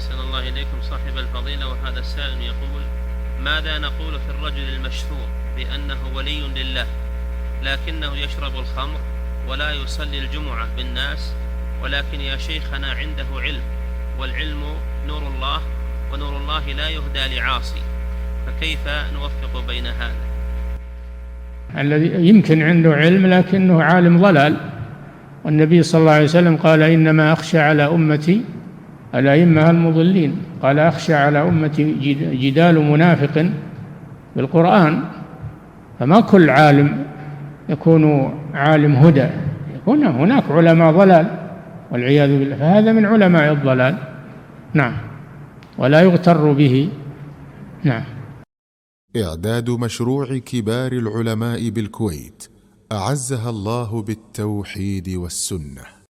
أحسن الله إليكم صاحب الفضيلة. وهذا السائل يقول: ماذا نقول في الرجل المشهور بأنه ولي لله لكنه يشرب الخمر ولا يصلي الجمعة بالناس، ولكن يا شيخنا عنده علم، والعلم نور الله، ونور الله لا يهدى لعاصي، فكيف نوفق بين هذا؟ الذي يمكن عنده علم لكنه عالم ضلال، والنبي صلى الله عليه وسلم قال: إنما أخشى على أمتي الأئمة المضلين. قال: أخشى على أمتي جدال منافق بالقرآن. فما كل عالم يكون عالم هدى، يكون هناك علماء ضلال والعياذ بالله، فهذا من علماء الضلال. نعم، ولا يغتر به. نعم. إعداد مشروع كبار العلماء بالكويت أعزها الله بالتوحيد والسنة.